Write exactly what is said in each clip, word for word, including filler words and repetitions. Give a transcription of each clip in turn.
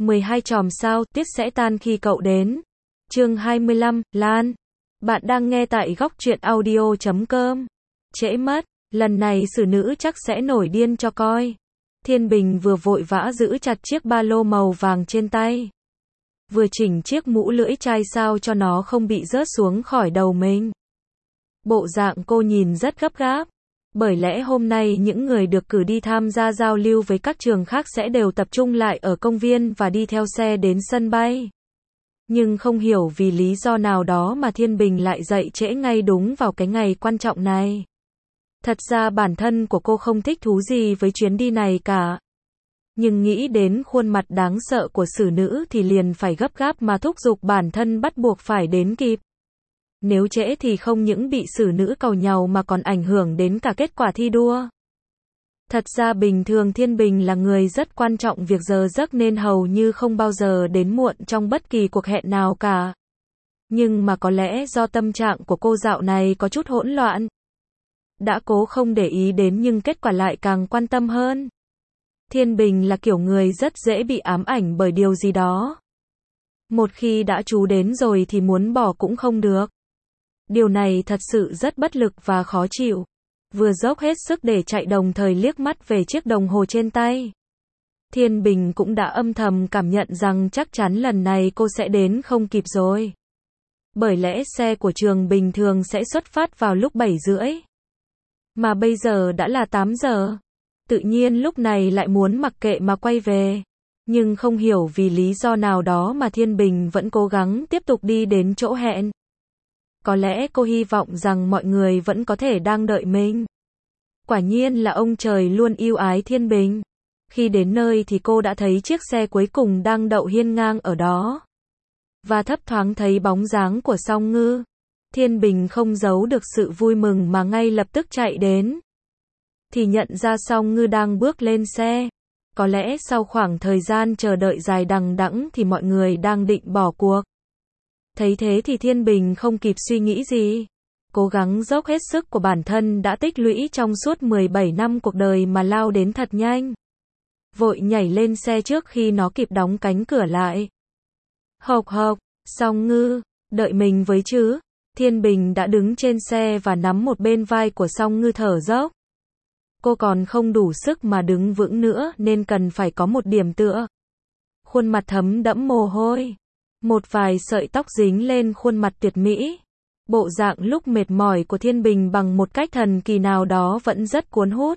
mười hai chòm sao, tuyết sẽ tan khi cậu đến. Chương hai mươi lăm, Lan. Bạn đang nghe tại góc truyện audio chấm com. Trễ mất, lần này xử nữ chắc sẽ nổi điên cho coi. Thiên Bình vừa vội vã giữ chặt chiếc ba lô màu vàng trên tay. Vừa chỉnh chiếc mũ lưỡi chai sao cho nó không bị rớt xuống khỏi đầu mình. Bộ dạng cô nhìn rất gấp gáp. Bởi lẽ hôm nay những người được cử đi tham gia giao lưu với các trường khác sẽ đều tập trung lại ở công viên và đi theo xe đến sân bay. Nhưng không hiểu vì lý do nào đó mà Thiên Bình lại dậy trễ ngay đúng vào cái ngày quan trọng này. Thật ra bản thân của cô không thích thú gì với chuyến đi này cả. Nhưng nghĩ đến khuôn mặt đáng sợ của xử nữ thì liền phải gấp gáp mà thúc giục bản thân bắt buộc phải đến kịp. Nếu trễ thì không những bị xử nữ càu nhàu mà còn ảnh hưởng đến cả kết quả thi đua. Thật ra bình thường Thiên Bình là người rất quan trọng việc giờ giấc nên hầu như không bao giờ đến muộn trong bất kỳ cuộc hẹn nào cả. Nhưng mà có lẽ do tâm trạng của cô dạo này có chút hỗn loạn. Đã cố không để ý đến nhưng kết quả lại càng quan tâm hơn. Thiên Bình là kiểu người rất dễ bị ám ảnh bởi điều gì đó. Một khi đã chú đến rồi thì muốn bỏ cũng không được. Điều này thật sự rất bất lực và khó chịu. Vừa dốc hết sức để chạy đồng thời liếc mắt về chiếc đồng hồ trên tay. Thiên Bình cũng đã âm thầm cảm nhận rằng chắc chắn lần này cô sẽ đến không kịp rồi. Bởi lẽ xe của trường bình thường sẽ xuất phát vào lúc bảy rưỡi. Mà bây giờ đã là tám giờ. Tự nhiên lúc này lại muốn mặc kệ mà quay về. Nhưng không hiểu vì lý do nào đó mà Thiên Bình vẫn cố gắng tiếp tục đi đến chỗ hẹn. Có lẽ cô hy vọng rằng mọi người vẫn có thể đang đợi mình. Quả nhiên là ông trời luôn yêu ái Thiên Bình. Khi đến nơi thì cô đã thấy chiếc xe cuối cùng đang đậu hiên ngang ở đó. Và thấp thoáng thấy bóng dáng của Song Ngư. Thiên Bình không giấu được sự vui mừng mà ngay lập tức chạy đến. Thì nhận ra Song Ngư đang bước lên xe. Có lẽ sau khoảng thời gian chờ đợi dài đằng đẵng thì mọi người đang định bỏ cuộc. Thấy thế thì Thiên Bình không kịp suy nghĩ gì. Cố gắng dốc hết sức của bản thân đã tích lũy trong suốt mười bảy năm cuộc đời mà lao đến thật nhanh. Vội nhảy lên xe trước khi nó kịp đóng cánh cửa lại. Hộc hộc, Song Ngư, đợi mình với chứ. Thiên Bình đã đứng trên xe và nắm một bên vai của Song Ngư thở dốc. Cô còn không đủ sức mà đứng vững nữa nên cần phải có một điểm tựa. Khuôn mặt thấm đẫm mồ hôi. Một vài sợi tóc dính lên khuôn mặt tuyệt mỹ. Bộ dạng lúc mệt mỏi của Thiên Bình bằng một cách thần kỳ nào đó vẫn rất cuốn hút.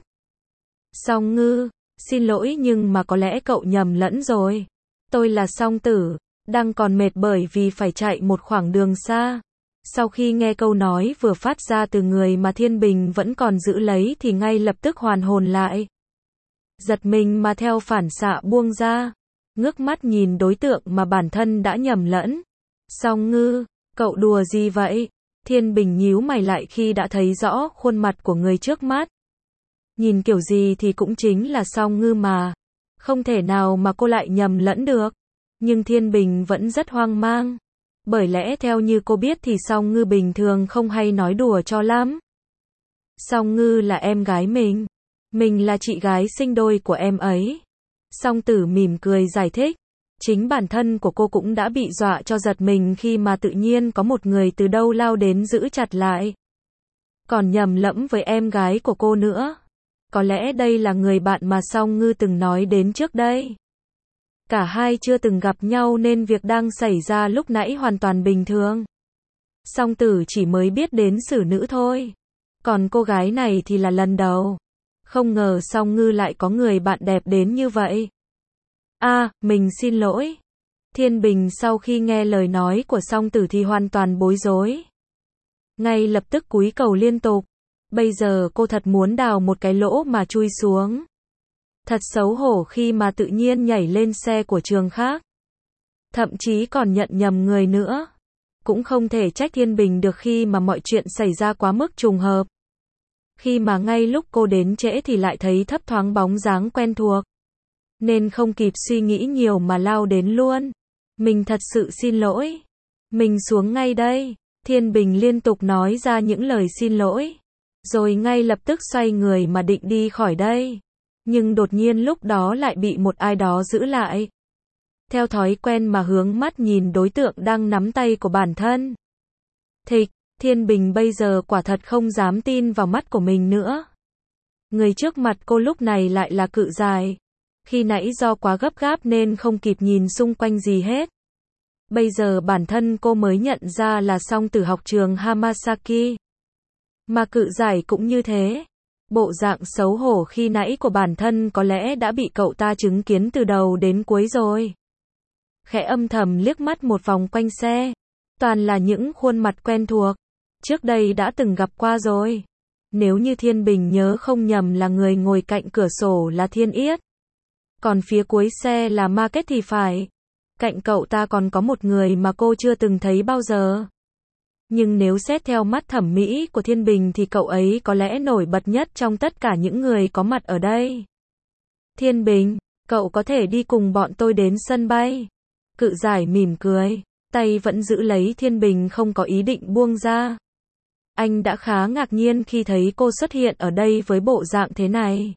Song Ngư, xin lỗi nhưng mà có lẽ cậu nhầm lẫn rồi. Tôi là Song Tử, đang còn mệt bởi vì phải chạy một khoảng đường xa. Sau khi nghe câu nói vừa phát ra từ người mà Thiên Bình vẫn còn giữ lấy thì ngay lập tức hoàn hồn lại. Giật mình mà theo phản xạ buông ra. Ngước mắt nhìn đối tượng mà bản thân đã nhầm lẫn. Song Ngư, cậu đùa gì vậy? Thiên Bình nhíu mày lại khi đã thấy rõ khuôn mặt của người trước mắt. Nhìn kiểu gì thì cũng chính là Song Ngư mà. Không thể nào mà cô lại nhầm lẫn được. Nhưng Thiên Bình vẫn rất hoang mang. Bởi lẽ theo như cô biết thì Song Ngư bình thường không hay nói đùa cho lắm. Song Ngư là em gái mình. Mình là chị gái sinh đôi của em ấy. Song Tử mỉm cười giải thích. Chính bản thân của cô cũng đã bị dọa cho giật mình khi mà tự nhiên có một người từ đâu lao đến giữ chặt lại. Còn nhầm lẫn với em gái của cô nữa. Có lẽ đây là người bạn mà Song Ngư từng nói đến trước đây. Cả hai chưa từng gặp nhau nên việc đang xảy ra lúc nãy hoàn toàn bình thường. Song Tử chỉ mới biết đến xử nữ thôi. Còn cô gái này thì là lần đầu. Không ngờ Song Ngư lại có người bạn đẹp đến như vậy. À, mình xin lỗi. Thiên Bình sau khi nghe lời nói của Song Tử thì hoàn toàn bối rối. Ngay lập tức cúi cầu liên tục. Bây giờ cô thật muốn đào một cái lỗ mà chui xuống. Thật xấu hổ khi mà tự nhiên nhảy lên xe của trường khác. Thậm chí còn nhận nhầm người nữa. Cũng không thể trách Thiên Bình được khi mà mọi chuyện xảy ra quá mức trùng hợp. Khi mà ngay lúc cô đến trễ thì lại thấy thấp thoáng bóng dáng quen thuộc. Nên không kịp suy nghĩ nhiều mà lao đến luôn. Mình thật sự xin lỗi. Mình xuống ngay đây. Thiên Bình liên tục nói ra những lời xin lỗi. Rồi ngay lập tức xoay người mà định đi khỏi đây. Nhưng đột nhiên lúc đó lại bị một ai đó giữ lại. theo thói quen mà hướng mắt nhìn đối tượng đang nắm tay của bản thân. Thịch, Thiên Bình bây giờ quả thật không dám tin vào mắt của mình nữa. Người trước mặt cô lúc này lại là Cự Giải. Khi nãy do quá gấp gáp nên không kịp nhìn xung quanh gì hết. Bây giờ bản thân cô mới nhận ra là song tử học trường Hamasaki. Mà Cự Giải cũng như thế. Bộ dạng xấu hổ khi nãy của bản thân có lẽ đã bị cậu ta chứng kiến từ đầu đến cuối rồi. Khẽ âm thầm liếc mắt một vòng quanh xe. Toàn là những khuôn mặt quen thuộc. Trước đây đã từng gặp qua rồi. Nếu như Thiên Bình nhớ không nhầm là người ngồi cạnh cửa sổ là Thiên Yết. Còn phía cuối xe là Market thì phải. Cạnh cậu ta còn có một người mà cô chưa từng thấy bao giờ. Nhưng nếu xét theo mắt thẩm mỹ của Thiên Bình thì cậu ấy có lẽ nổi bật nhất trong tất cả những người có mặt ở đây. Thiên Bình, cậu có thể đi cùng bọn tôi đến sân bay. Cự Giải mỉm cười, tay vẫn giữ lấy Thiên Bình không có ý định buông ra. Anh đã khá ngạc nhiên khi thấy cô xuất hiện ở đây với bộ dạng thế này.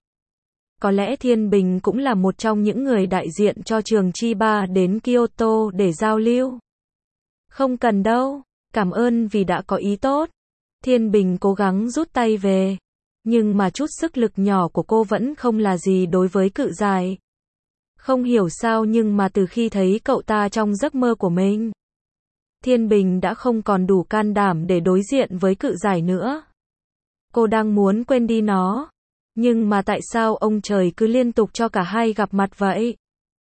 Có lẽ Thiên Bình cũng là một trong những người đại diện cho trường Chiba đến Kyoto để giao lưu. Không cần đâu, cảm ơn vì đã có ý tốt. Thiên Bình cố gắng rút tay về. Nhưng mà chút sức lực nhỏ của cô vẫn không là gì đối với Cự Giải. Không hiểu sao nhưng mà từ khi thấy cậu ta trong giấc mơ của mình, Thiên Bình đã không còn đủ can đảm để đối diện với Cự Giải nữa. Cô đang muốn quên đi nó. Nhưng mà tại sao ông trời cứ liên tục cho cả hai gặp mặt vậy?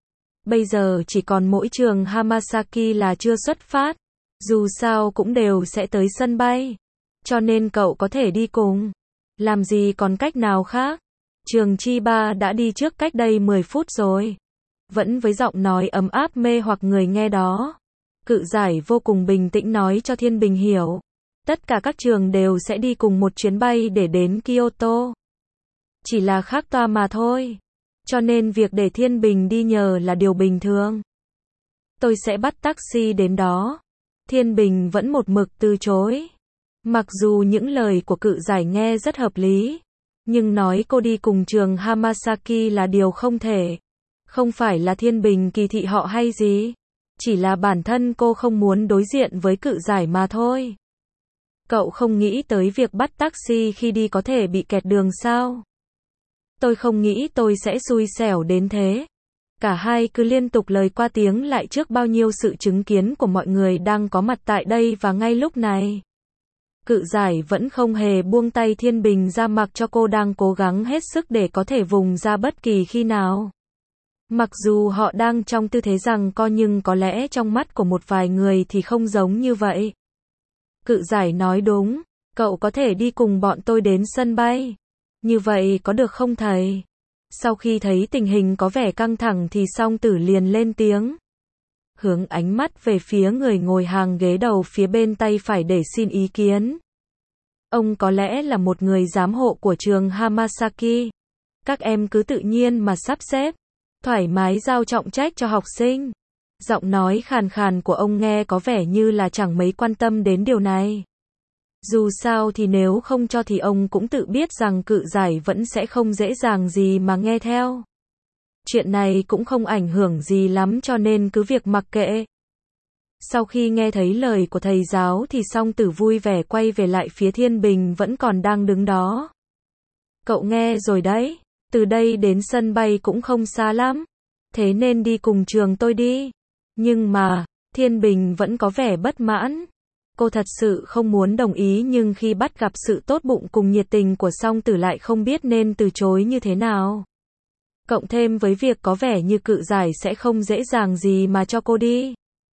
Bây giờ chỉ còn mỗi trường Hamasaki là chưa xuất phát. Dù sao cũng đều sẽ tới sân bay. Cho nên cậu có thể đi cùng. Làm gì còn cách nào khác? Trường Chiba đã đi trước cách đây mười phút rồi. Vẫn với giọng nói ấm áp mê hoặc người nghe đó. Cự Giải vô cùng bình tĩnh nói cho Thiên Bình hiểu. Tất cả các trường đều sẽ đi cùng một chuyến bay để đến Kyoto. Chỉ là khác toa mà thôi. Cho nên việc để Thiên Bình đi nhờ là điều bình thường. Tôi sẽ bắt taxi đến đó. Thiên Bình vẫn một mực từ chối. Mặc dù những lời của Cự Giải nghe rất hợp lý. Nhưng nói cô đi cùng trường Hamasaki là điều không thể. Không phải là Thiên Bình kỳ thị họ hay gì. Chỉ là bản thân cô không muốn đối diện với Cự Giải mà thôi. Cậu không nghĩ tới việc bắt taxi khi đi có thể bị kẹt đường sao? Tôi không nghĩ tôi sẽ xui xẻo đến thế. Cả hai cứ liên tục lời qua tiếng lại trước bao nhiêu sự chứng kiến của mọi người đang có mặt tại đây và ngay lúc này. Cự Giải vẫn không hề buông tay Thiên Bình ra mặc cho cô đang cố gắng hết sức để có thể vùng ra bất kỳ khi nào. Mặc dù họ đang trong tư thế giằng co nhưng có lẽ trong mắt của một vài người thì không giống như vậy. Cự Giải nói đúng, cậu có thể đi cùng bọn tôi đến sân bay. Như vậy có được không thầy? Sau khi thấy tình hình có vẻ căng thẳng thì song tử liền lên tiếng. Hướng ánh mắt về phía người ngồi hàng ghế đầu phía bên tay phải để xin ý kiến. Ông có lẽ là một người giám hộ của trường Hamasaki. Các em cứ tự nhiên mà sắp xếp. Thoải mái giao trọng trách cho học sinh. Giọng nói khàn khàn của ông nghe có vẻ như là chẳng mấy quan tâm đến điều này. Dù sao thì nếu không cho thì ông cũng tự biết rằng Cự Giải vẫn sẽ không dễ dàng gì mà nghe theo. Chuyện này cũng không ảnh hưởng gì lắm cho nên cứ việc mặc kệ. Sau khi nghe thấy lời của thầy giáo thì song tử vui vẻ quay về lại phía Thiên Bình vẫn còn đang đứng đó. Cậu nghe rồi đấy, từ đây đến sân bay cũng không xa lắm. Thế nên đi cùng trường tôi đi. Nhưng mà, Thiên Bình vẫn có vẻ bất mãn. Cô thật sự không muốn đồng ý nhưng khi bắt gặp sự tốt bụng cùng nhiệt tình của song tử lại không biết nên từ chối như thế nào. Cộng thêm với việc có vẻ như Cự Giải sẽ không dễ dàng gì mà cho cô đi.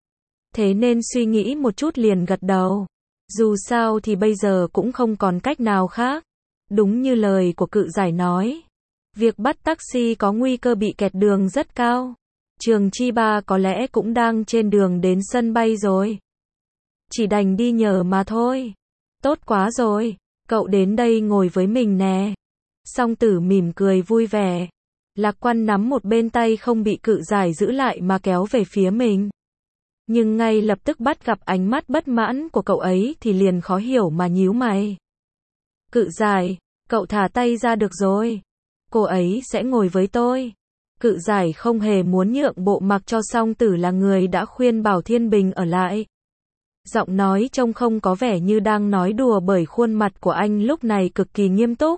Thế nên suy nghĩ một chút liền gật đầu. Dù sao thì bây giờ cũng không còn cách nào khác. Đúng như lời của Cự Giải nói. Việc bắt taxi có nguy cơ bị kẹt đường rất cao. Trường Chiba có lẽ cũng đang trên đường đến sân bay rồi. Chỉ đành đi nhờ mà thôi. Tốt quá rồi. Cậu đến đây ngồi với mình nè. Song tử mỉm cười vui vẻ. Lạc Quan nắm một bên tay không bị Cự Giải giữ lại mà kéo về phía mình. Nhưng ngay lập tức bắt gặp ánh mắt bất mãn của cậu ấy thì liền khó hiểu mà nhíu mày. Cự Giải, cậu thả tay ra được rồi. Cô ấy sẽ ngồi với tôi. Cự giải không hề muốn nhượng bộ mặc cho Song Tử là người đã khuyên bảo Thiên Bình ở lại. Giọng nói trông không có vẻ như đang nói đùa bởi khuôn mặt của anh lúc này cực kỳ nghiêm túc.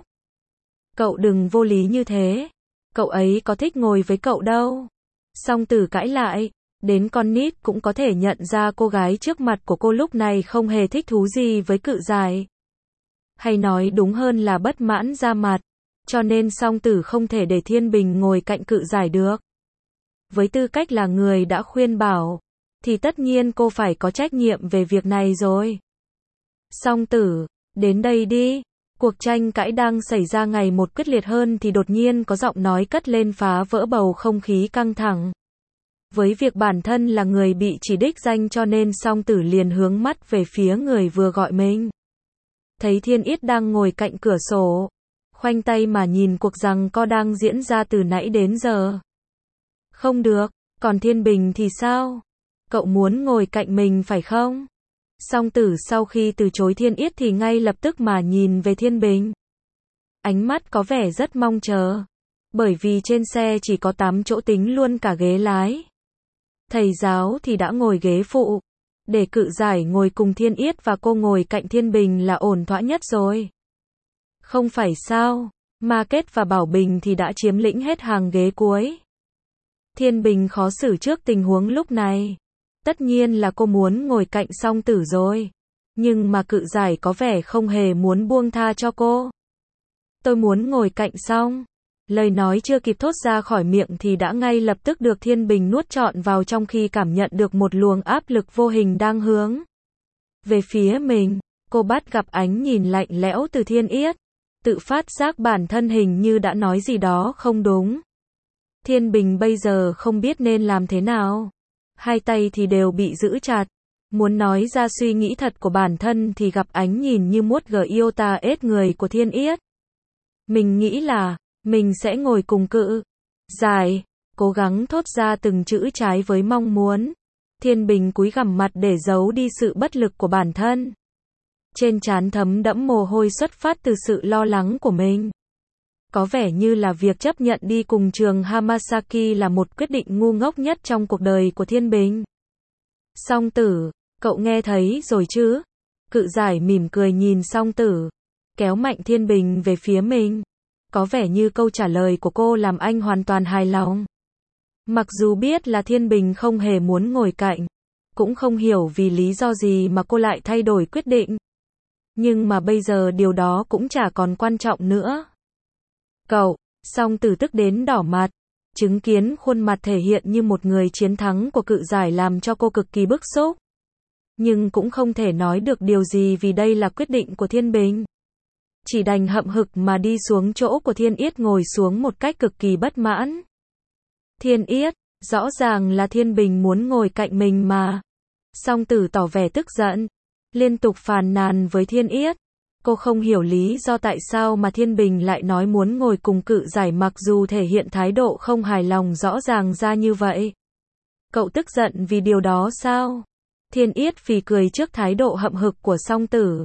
Cậu đừng vô lý như thế. Cậu ấy có thích ngồi với cậu đâu. Song Tử cãi lại. Đến con nít cũng có thể nhận ra cô gái trước mặt của cô lúc này không hề thích thú gì với Cự giải. Hay nói đúng hơn là bất mãn ra mặt. Cho nên Song Tử không thể để Thiên Bình ngồi cạnh Cự giải được. Với tư cách là người đã khuyên bảo, thì tất nhiên cô phải có trách nhiệm về việc này rồi. Song Tử, đến đây đi. Cuộc tranh cãi đang xảy ra ngày một quyết liệt hơn thì đột nhiên có giọng nói cất lên phá vỡ bầu không khí căng thẳng. Với việc bản thân là người bị chỉ đích danh cho nên Song Tử liền hướng mắt về phía người vừa gọi mình. Thấy Thiên Yết đang ngồi cạnh cửa sổ, khoanh tay mà nhìn cuộc giằng co đang diễn ra từ nãy đến giờ. Không được, còn Thiên Bình thì sao? Cậu muốn ngồi cạnh mình phải không? Song Tử sau khi từ chối Thiên Yết thì ngay lập tức mà nhìn về Thiên Bình. Ánh mắt có vẻ rất mong chờ. Bởi vì trên xe chỉ có tám chỗ tính luôn cả ghế lái. Thầy giáo thì đã ngồi ghế phụ. Để Cự giải ngồi cùng Thiên Yết và cô ngồi cạnh Thiên Bình là ổn thỏa nhất rồi. Không phải sao, Ma Kết và Bảo Bình thì đã chiếm lĩnh hết hàng ghế cuối. Thiên Bình khó xử trước tình huống lúc này. Tất nhiên là cô muốn ngồi cạnh Song Tử rồi. Nhưng mà Cự giải có vẻ không hề muốn buông tha cho cô. Tôi muốn ngồi cạnh Song. Lời nói chưa kịp thốt ra khỏi miệng thì đã ngay lập tức được Thiên Bình nuốt trọn vào trong khi cảm nhận được một luồng áp lực vô hình đang hướng về phía mình. Cô bắt gặp ánh nhìn lạnh lẽo từ Thiên Yết. Tự phát giác bản thân hình như đã nói gì đó không đúng. Thiên Bình bây giờ không biết nên làm thế nào. Hai tay thì đều bị giữ chặt. Muốn nói ra suy nghĩ thật của bản thân thì gặp ánh nhìn như muốt gờ yêu ta ết người của Thiên Yết. Mình nghĩ là, mình sẽ ngồi cùng Cự giải. Cố gắng thốt ra từng chữ trái với mong muốn. Thiên Bình cúi gằm mặt để giấu đi sự bất lực của bản thân. Trên trán thấm đẫm mồ hôi xuất phát từ sự lo lắng của mình. Có vẻ như là việc chấp nhận đi cùng trường Hamasaki là một quyết định ngu ngốc nhất trong cuộc đời của Thiên Bình. Song Tử, cậu nghe thấy rồi chứ? Cự giải mỉm cười nhìn Song Tử, kéo mạnh Thiên Bình về phía mình. Có vẻ như câu trả lời của cô làm anh hoàn toàn hài lòng. Mặc dù biết là Thiên Bình không hề muốn ngồi cạnh, cũng không hiểu vì lý do gì mà cô lại thay đổi quyết định. Nhưng mà bây giờ điều đó cũng chả còn quan trọng nữa. Cậu, Song Tử tức đến đỏ mặt. Chứng kiến khuôn mặt thể hiện như một người chiến thắng của Cự giải làm cho cô cực kỳ bức xúc. Nhưng cũng không thể nói được điều gì vì đây là quyết định của Thiên Bình. Chỉ đành hậm hực mà đi xuống chỗ của Thiên Yết ngồi xuống một cách cực kỳ bất mãn. Thiên Yết, rõ ràng là Thiên Bình muốn ngồi cạnh mình mà. Song Tử tỏ vẻ tức giận, liên tục phàn nàn với Thiên Yết. Cô không hiểu lý do tại sao mà Thiên Bình lại nói muốn ngồi cùng Cự giải mặc dù thể hiện thái độ không hài lòng rõ ràng ra như vậy. Cậu tức giận vì điều đó sao? Thiên Yết phì cười trước thái độ hậm hực của Song Tử.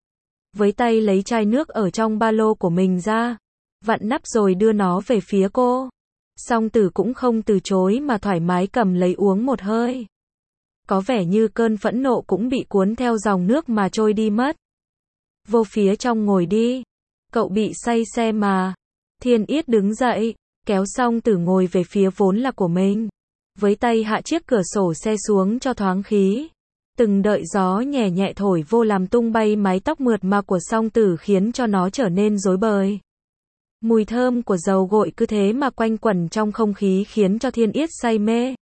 Với tay lấy chai nước ở trong ba lô của mình ra, vặn nắp rồi đưa nó về phía cô. Song Tử cũng không từ chối mà thoải mái cầm lấy uống một hơi. Có vẻ như cơn phẫn nộ cũng bị cuốn theo dòng nước mà trôi đi mất. Vô phía trong ngồi đi. Cậu bị say xe mà. Thiên Yết đứng dậy, kéo Song Tử ngồi về phía vốn là của mình. Với tay hạ chiếc cửa sổ xe xuống cho thoáng khí. Từng đợi gió nhẹ nhẹ thổi vô làm tung bay mái tóc mượt mà của Song Tử khiến cho nó trở nên rối bời. Mùi thơm của dầu gội cứ thế mà quanh quẩn trong không khí khiến cho Thiên Yết say mê.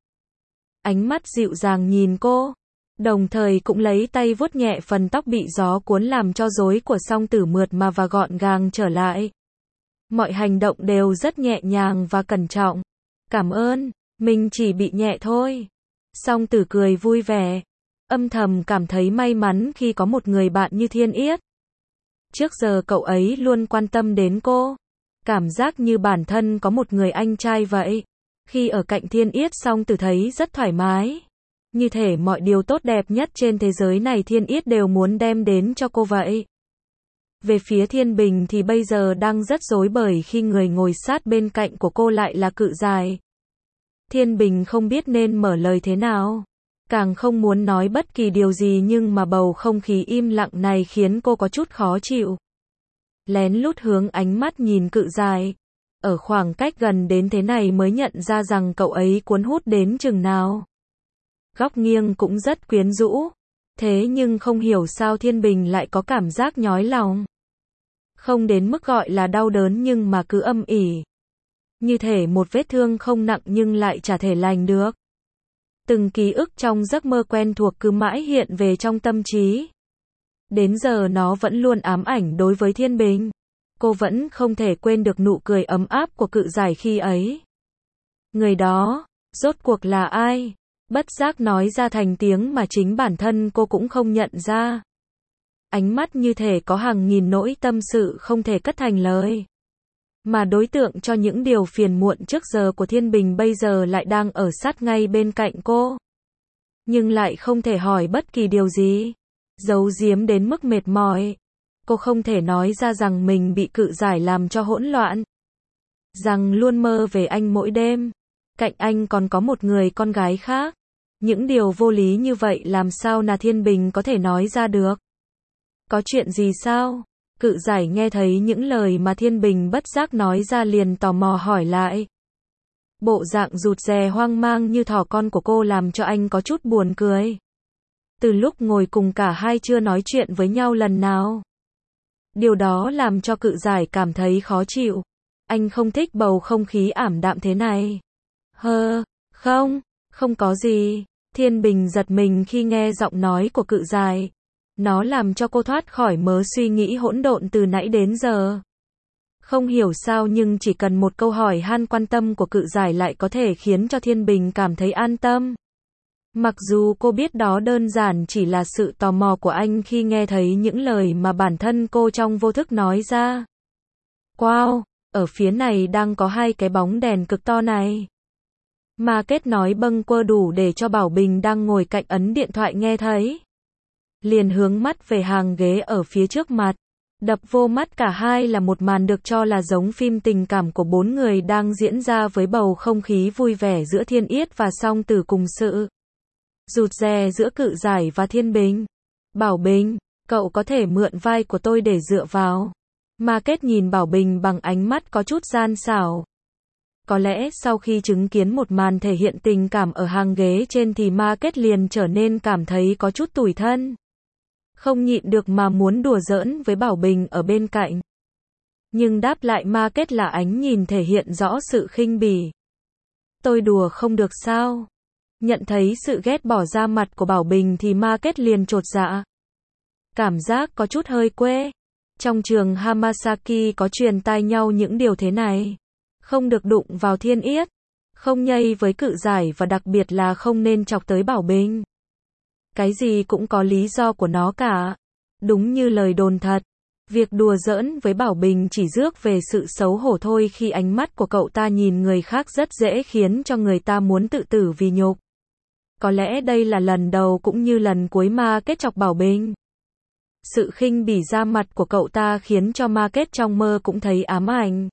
Ánh mắt dịu dàng nhìn cô, đồng thời cũng lấy tay vuốt nhẹ phần tóc bị gió cuốn làm cho rối của Song Tử mượt mà và gọn gàng trở lại. Mọi hành động đều rất nhẹ nhàng và cẩn trọng. Cảm ơn, mình chỉ bị nhẹ thôi. Song Tử cười vui vẻ, âm thầm cảm thấy may mắn khi có một người bạn như Thiên Yết. Trước giờ cậu ấy luôn quan tâm đến cô. Cảm giác như bản thân có một người anh trai vậy. Khi ở cạnh Thiên Yết Song Tử thấy rất thoải mái. Như thể mọi điều tốt đẹp nhất trên thế giới này Thiên Yết đều muốn đem đến cho cô vậy. Về phía Thiên Bình thì bây giờ đang rất rối bời khi người ngồi sát bên cạnh của cô lại là Cự giải. Thiên Bình không biết nên mở lời thế nào. Càng không muốn nói bất kỳ điều gì nhưng mà bầu không khí im lặng này khiến cô có chút khó chịu. Lén lút hướng ánh mắt nhìn Cự Giải. Ở khoảng cách gần đến thế này mới nhận ra rằng cậu ấy cuốn hút đến chừng nào. Góc nghiêng cũng rất quyến rũ. Thế nhưng không hiểu sao Thiên Bình lại có cảm giác nhói lòng. Không đến mức gọi là đau đớn nhưng mà cứ âm ỉ. Như thể một vết thương không nặng nhưng lại chả thể lành được. Từng ký ức trong giấc mơ quen thuộc cứ mãi hiện về trong tâm trí. Đến giờ nó vẫn luôn ám ảnh đối với Thiên Bình. Cô vẫn không thể quên được nụ cười ấm áp của Cự Giải khi ấy. Người đó, rốt cuộc là ai? Bất giác nói ra thành tiếng mà chính bản thân cô cũng không nhận ra. Ánh mắt như thể có hàng nghìn nỗi tâm sự không thể cất thành lời. Mà đối tượng cho những điều phiền muộn trước giờ của Thiên Bình bây giờ lại đang ở sát ngay bên cạnh cô. Nhưng lại không thể hỏi bất kỳ điều gì. Giấu giếm đến mức mệt mỏi. Cô không thể nói ra rằng mình bị Cự Giải làm cho hỗn loạn. Rằng luôn mơ về anh mỗi đêm. Cạnh anh còn có một người con gái khác. Những điều vô lý như vậy làm sao là Thiên Bình có thể nói ra được. Có chuyện gì sao? Cự Giải nghe thấy những lời mà Thiên Bình bất giác nói ra liền tò mò hỏi lại. Bộ dạng rụt rè hoang mang như thỏ con của cô làm cho anh có chút buồn cười. Từ lúc ngồi cùng cả hai chưa nói chuyện với nhau lần nào. Điều đó làm cho Cự Giải cảm thấy khó chịu. Anh không thích bầu không khí ảm đạm thế này. Hơ, không, không có gì. Thiên Bình giật mình khi nghe giọng nói của Cự Giải. Nó làm cho cô thoát khỏi mớ suy nghĩ hỗn độn từ nãy đến giờ. Không hiểu sao nhưng chỉ cần một câu hỏi han quan tâm của Cự Giải lại có thể khiến cho Thiên Bình cảm thấy an tâm. Mặc dù cô biết đó đơn giản chỉ là sự tò mò của anh khi nghe thấy những lời mà bản thân cô trong vô thức nói ra. Wow, ở phía này đang có hai cái bóng đèn cực to này. Mà kết nói bâng quơ đủ để cho Bảo Bình đang ngồi cạnh ấn điện thoại nghe thấy. Liền hướng mắt về hàng ghế ở phía trước mặt. Đập vô mắt cả hai là một màn được cho là giống phim tình cảm của bốn người đang diễn ra với bầu không khí vui vẻ giữa Thiên Yết và Song Tử cùng sự. Rụt rè giữa Cự Giải và Thiên Bình. Bảo Bình, cậu có thể mượn vai của tôi để dựa vào. Ma Kết nhìn Bảo Bình bằng ánh mắt có chút gian xảo. Có lẽ sau khi chứng kiến một màn thể hiện tình cảm ở hàng ghế trên thì Ma Kết liền trở nên cảm thấy có chút tủi thân. Không nhịn được mà muốn đùa giỡn với Bảo Bình ở bên cạnh. Nhưng đáp lại Ma Kết là ánh nhìn thể hiện rõ sự khinh bỉ. Tôi đùa không được sao? Nhận thấy sự ghét bỏ ra mặt của Bảo Bình thì Ma Kết liền chột dạ. Cảm giác có chút hơi quê. Trong trường Hamasaki có truyền tai nhau những điều thế này. Không được đụng vào Thiên Yết. Không nhây với Cự Giải và đặc biệt là không nên chọc tới Bảo Bình. Cái gì cũng có lý do của nó cả. Đúng như lời đồn thật. Việc đùa giỡn với Bảo Bình chỉ rước về sự xấu hổ thôi khi ánh mắt của cậu ta nhìn người khác rất dễ khiến cho người ta muốn tự tử vì nhục. Có lẽ đây là lần đầu cũng như lần cuối Ma Kết chọc Bảo Bình. Sự khinh bỉ ra mặt của cậu ta khiến cho Ma Kết trong mơ cũng thấy ám ảnh.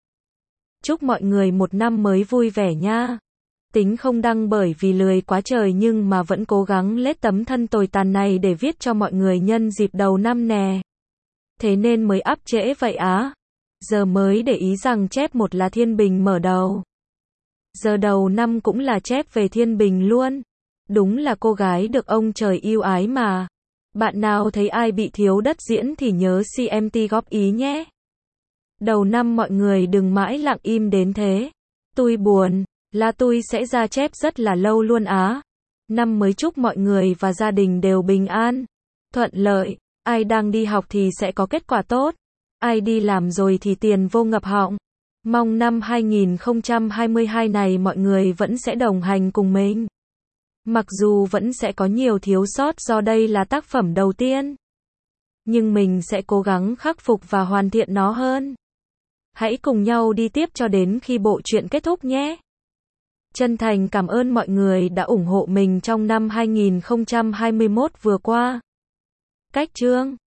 Chúc mọi người một năm mới vui vẻ nha. Tính không đăng bởi vì lười quá trời nhưng mà vẫn cố gắng lết tấm thân tồi tàn này để viết cho mọi người nhân dịp đầu năm nè. Thế nên mới up trễ vậy á. Giờ mới để ý rằng chép một là Thiên Bình mở đầu. Giờ đầu năm cũng là chép về Thiên Bình luôn. Đúng là cô gái được ông trời yêu ái mà. Bạn nào thấy ai bị thiếu đất diễn thì nhớ xê em tê góp ý nhé. Đầu năm mọi người đừng mãi lặng im đến thế. Tôi buồn, là tôi sẽ ra chép rất là lâu luôn á. Năm mới chúc mọi người và gia đình đều bình an, thuận lợi. Ai đang đi học thì sẽ có kết quả tốt. Ai đi làm rồi thì tiền vô ngập họng. Mong năm hai nghìn không trăm hai mươi hai này mọi người vẫn sẽ đồng hành cùng mình. Mặc dù vẫn sẽ có nhiều thiếu sót do đây là tác phẩm đầu tiên. Nhưng mình sẽ cố gắng khắc phục và hoàn thiện nó hơn. Hãy cùng nhau đi tiếp cho đến khi bộ truyện kết thúc nhé. Chân thành cảm ơn mọi người đã ủng hộ mình trong năm hai nghìn không trăm hai mươi mốt vừa qua. Cách chương